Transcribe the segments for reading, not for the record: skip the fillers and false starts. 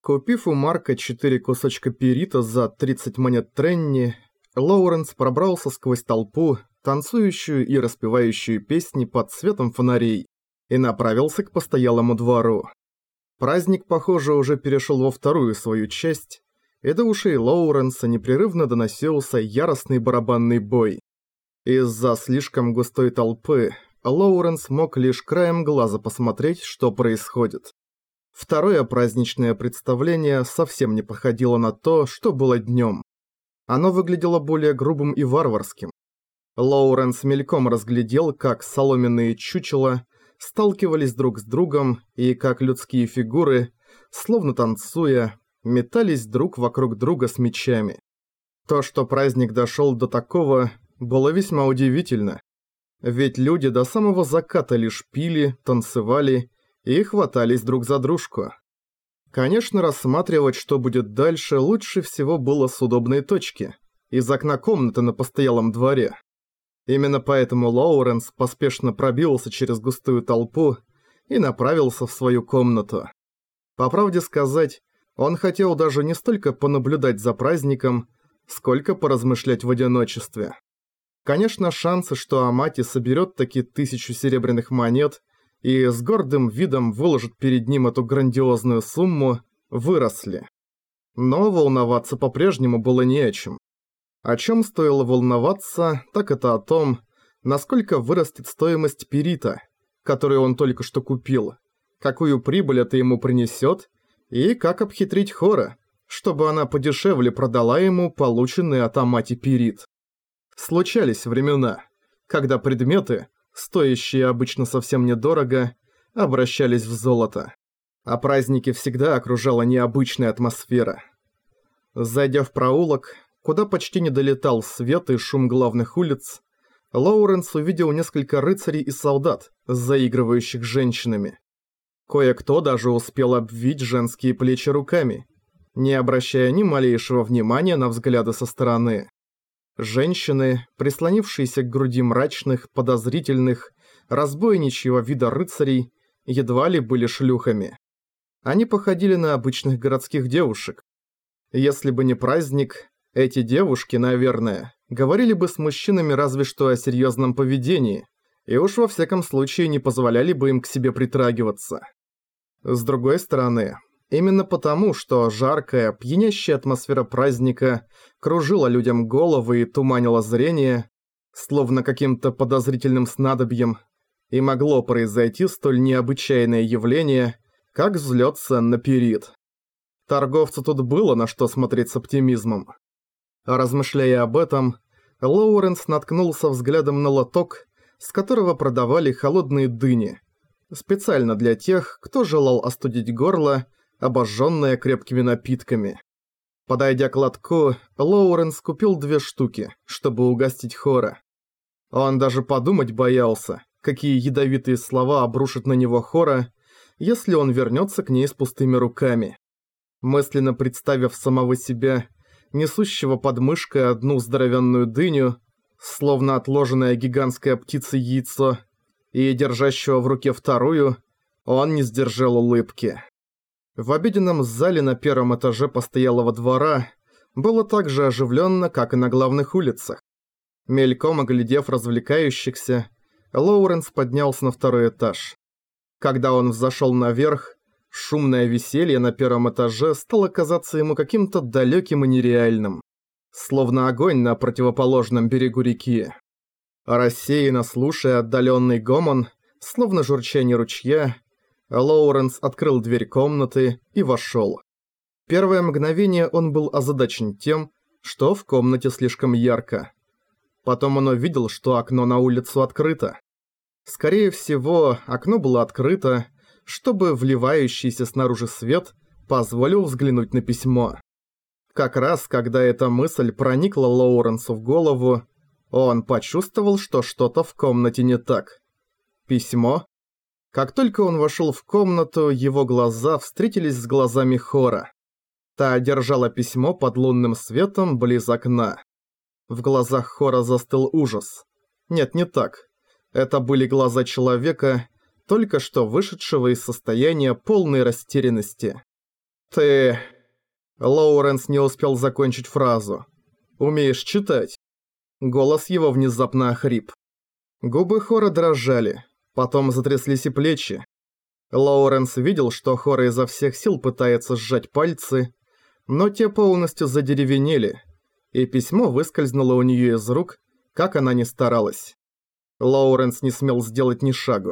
Купив у Марка 4 кусочка перита за 30 монет Тренни, Лоуренс пробрался сквозь толпу, танцующую и распевающую песни под светом фонарей, и направился к постоялому двору. Праздник, похоже, уже перешел во вторую свою часть, и до ушей Лоуренса непрерывно доносился яростный барабанный бой. Из-за слишком густой толпы Лоуренс мог лишь краем глаза посмотреть, что происходит. Второе праздничное представление совсем не походило на то, что было днем. Оно выглядело более грубым и варварским. Лоуренс мельком разглядел, как соломенные чучела сталкивались друг с другом и как людские фигуры, словно танцуя, метались друг вокруг друга с мечами. То, что праздник дошел до такого, было весьма удивительно. Ведь люди до самого заката лишь пили, танцевали и хватались друг за дружку. Конечно, рассматривать, что будет дальше, лучше всего было с удобной точки, из окна комнаты на постоялом дворе. Именно поэтому Лоуренс поспешно пробился через густую толпу и направился в свою комнату. По правде сказать, он хотел даже не столько понаблюдать за праздником, сколько поразмышлять в одиночестве. Конечно, шансы, что Амати соберет таки 1000 серебряных монет и с гордым видом выложит перед ним эту грандиозную сумму, выросли. Но волноваться по-прежнему было не о чем. О чем стоило волноваться, так это о том, насколько вырастет стоимость перита, который он только что купил, какую прибыль это ему принесет, и как обхитрить Хора, чтобы она подешевле продала ему полученный от Амати перит. Случались времена, когда предметы, стоящие обычно совсем недорого, обращались в золото. А праздники всегда окружала необычная атмосфера. Зайдя в проулок, куда почти не долетал свет и шум главных улиц, Лоуренс увидел несколько рыцарей и солдат, заигрывающих с женщинами. Кое-кто даже успел обвить женские плечи руками, не обращая ни малейшего внимания на взгляды со стороны. Женщины, прислонившиеся к груди мрачных, подозрительных, разбойничьего вида рыцарей, едва ли были шлюхами. Они походили на обычных городских девушек. Если бы не праздник, эти девушки, наверное, говорили бы с мужчинами разве что о серьезном поведении, и уж во всяком случае не позволяли бы им к себе притрагиваться. С другой стороны, именно потому, что жаркая, пьянящая атмосфера праздника кружила людям головы и туманила зрение, словно каким-то подозрительным снадобьем, и могло произойти столь необычайное явление, как взлет цен на перит. Торговцу тут было на что смотреть с оптимизмом. Размышляя об этом, Лоуренс наткнулся взглядом на лоток, с которого продавали холодные дыни, специально для тех, кто желал остудить горло, обожженное крепкими напитками. Подойдя к лотку, Лоуренс купил 2 штуки, чтобы угостить Хора. Он даже подумать боялся, какие ядовитые слова обрушит на него Хора, если он вернется к ней с пустыми руками. Мысленно представив самого себя, несущего под мышкой одну здоровенную дыню, словно отложенная гигантская птица яйцо, и держащего в руке вторую, он не сдержал улыбки. В обеденном зале на 1-м этаже постоялого двора было так же оживленно, как и на главных улицах. Мельком оглядев развлекающихся, Лоуренс поднялся на 2-й этаж. Когда он взошел наверх, шумное веселье на 1-м этаже стало казаться ему каким-то далеким и нереальным, словно огонь на противоположном берегу реки. Рассеянно слушая отдаленный гомон, словно журчание ручья, Лоуренс открыл дверь комнаты и вошел. Первое мгновение он был озадачен тем, что в комнате слишком ярко. Потом он увидел, что окно на улицу открыто. Скорее всего, окно было открыто, чтобы вливающийся снаружи свет позволил взглянуть на письмо. Как раз, когда эта мысль проникла Лоуренсу в голову, он почувствовал, что что-то в комнате не так. Письмо? Как только он вошел в комнату, его глаза встретились с глазами Хора. Та держала письмо под лунным светом близ окна. В глазах Хора застыл ужас. Нет, не так. Это были глаза человека, только что вышедшего из состояния полной растерянности. «Ты...» Лоуренс не успел закончить фразу. «Умеешь читать?» Голос его внезапно охрип. Губы Хора дрожали, потом затряслись и плечи. Лоуренс видел, что Хора изо всех сил пытается сжать пальцы, но те полностью задеревенели, и письмо выскользнуло у нее из рук, как она ни старалась. Лоуренс не смел сделать ни шагу.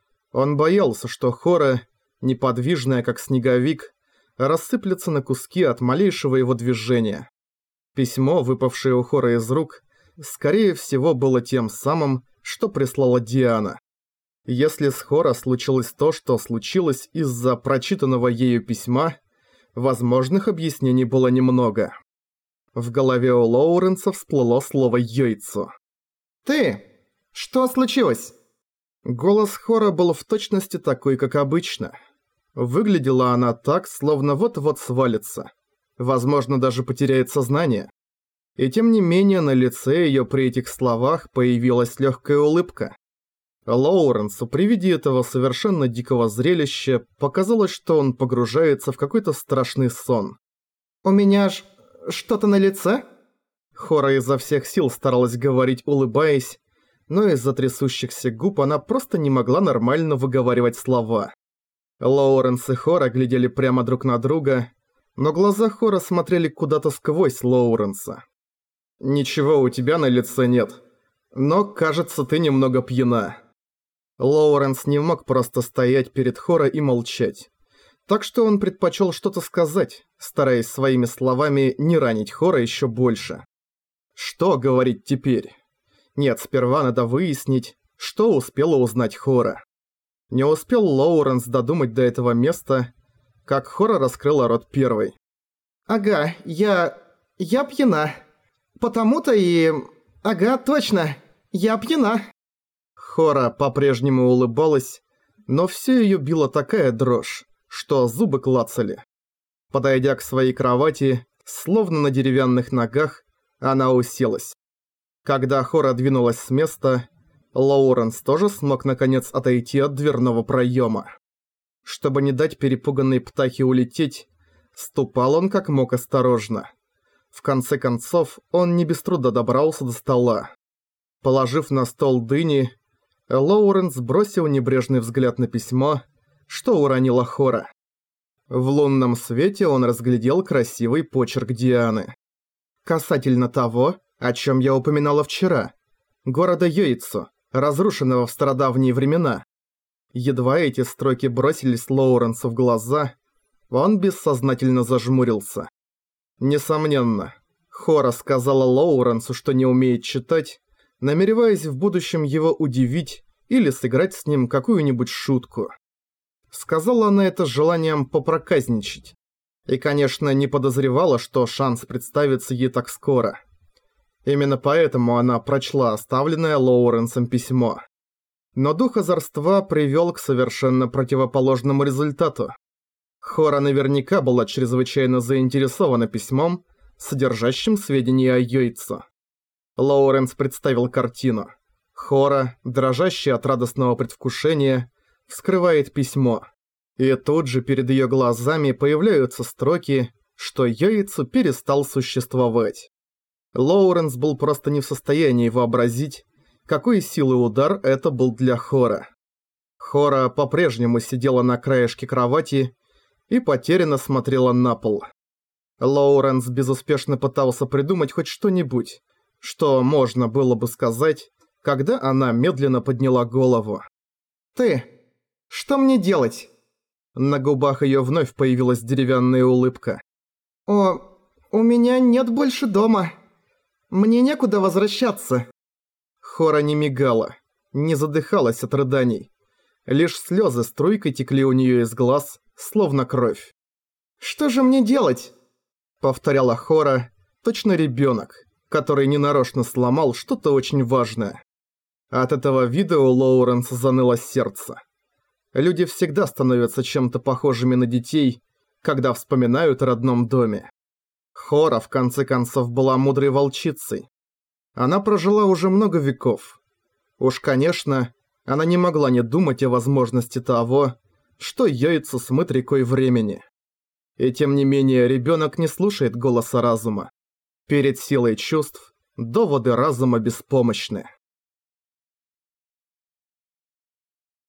Он боялся, что Хора, неподвижная как снеговик, рассыплется на куски от малейшего его движения. Письмо, выпавшее у Хора из рук, скорее всего было тем самым, что прислала Диана. Если с Хора случилось то, что случилось из-за прочитанного ею письма, возможных объяснений было немного. В голове у Лоуренса всплыло слово «йойцу». «Ты! Что случилось?» Голос Хора был в точности такой, как обычно. Выглядела она так, словно вот-вот свалится. Возможно, даже потеряет сознание. И тем не менее на лице её при этих словах появилась лёгкая улыбка. Лоуренсу при виде этого совершенно дикого зрелища показалось, что он погружается в какой-то страшный сон. «У меня что-то на лице?» Хора изо всех сил старалась говорить, улыбаясь, но из-за трясущихся губ она просто не могла нормально выговаривать слова. Лоуренс и Хора глядели прямо друг на друга, но глаза Хора смотрели куда-то сквозь Лоуренса. «Ничего у тебя на лице нет, но, кажется, ты немного пьяна». Лоуренс не мог просто стоять перед Хора и молчать, так что он предпочел что-то сказать, стараясь своими словами не ранить Хора еще больше. Что говорить теперь? Нет, сперва надо выяснить, что успела узнать Хора. Не успел Лоуренс додумать до этого места, как Хора раскрыла рот первой. «Ага, я пьяна. Потому-то и... Ага, точно, я пьяна». Хора по-прежнему улыбалась, но все ее била такая дрожь, что зубы клацали. Подойдя к своей кровати, словно на деревянных ногах, она уселась. Когда Хора двинулась с места, Лоуренс тоже смог наконец отойти от дверного проема. Чтобы не дать перепуганной птахе улететь, ступал он как мог осторожно. В конце концов, он не без труда добрался до стола. Положив на стол дыни, Лоуренс бросил небрежный взгляд на письмо, что уронила Хора. В лунном свете он разглядел красивый почерк Дианы. Касательно того, о чем я упоминала вчера, города Йойцу, разрушенного в стародавние времена. Едва эти строки бросились Лоуренсу в глаза, он бессознательно зажмурился. Несомненно, Хора сказала Лоуренсу, что не умеет читать, намереваясь в будущем его удивить или сыграть с ним какую-нибудь шутку. Сказала она это с желанием попроказничать. И, конечно, не подозревала, что шанс представится ей так скоро. Именно поэтому она прочла оставленное Лоуренсом письмо. Но дух озорства привел к совершенно противоположному результату. Хора наверняка была чрезвычайно заинтересована письмом, содержащим сведения о Йойцу. Лоуренс представил картину. Хора, дрожащая от радостного предвкушения, вскрывает письмо. И тут же перед ее глазами появляются строки, что Йойцу перестал существовать. Лоуренс был просто не в состоянии вообразить, какой силы удар это был для Хора. Хора по-прежнему сидела на краешке кровати и потерянно смотрела на пол. Лоуренс безуспешно пытался придумать хоть что-нибудь, что можно было бы сказать, когда она медленно подняла голову. «Ты, что мне делать?» На губах её вновь появилась деревянная улыбка. У меня нет больше дома. Мне некуда возвращаться». Хора не мигала, не задыхалась от рыданий. Лишь слёзы струйкой текли у неё из глаз, словно кровь. «Что же мне делать?» Повторяла Хора, точно ребёнок, который ненарочно сломал что-то очень важное. От этого вида у Лоуренса заныло сердце. Люди всегда становятся чем-то похожими на детей, когда вспоминают о родном доме. Хора, в конце концов, была мудрой волчицей. Она прожила уже много веков. Уж, конечно, она не могла не думать о возможности того, что Йойцу смыт рекой времени. И тем не менее ребенок не слушает голоса разума. Перед силой чувств доводы разума беспомощны.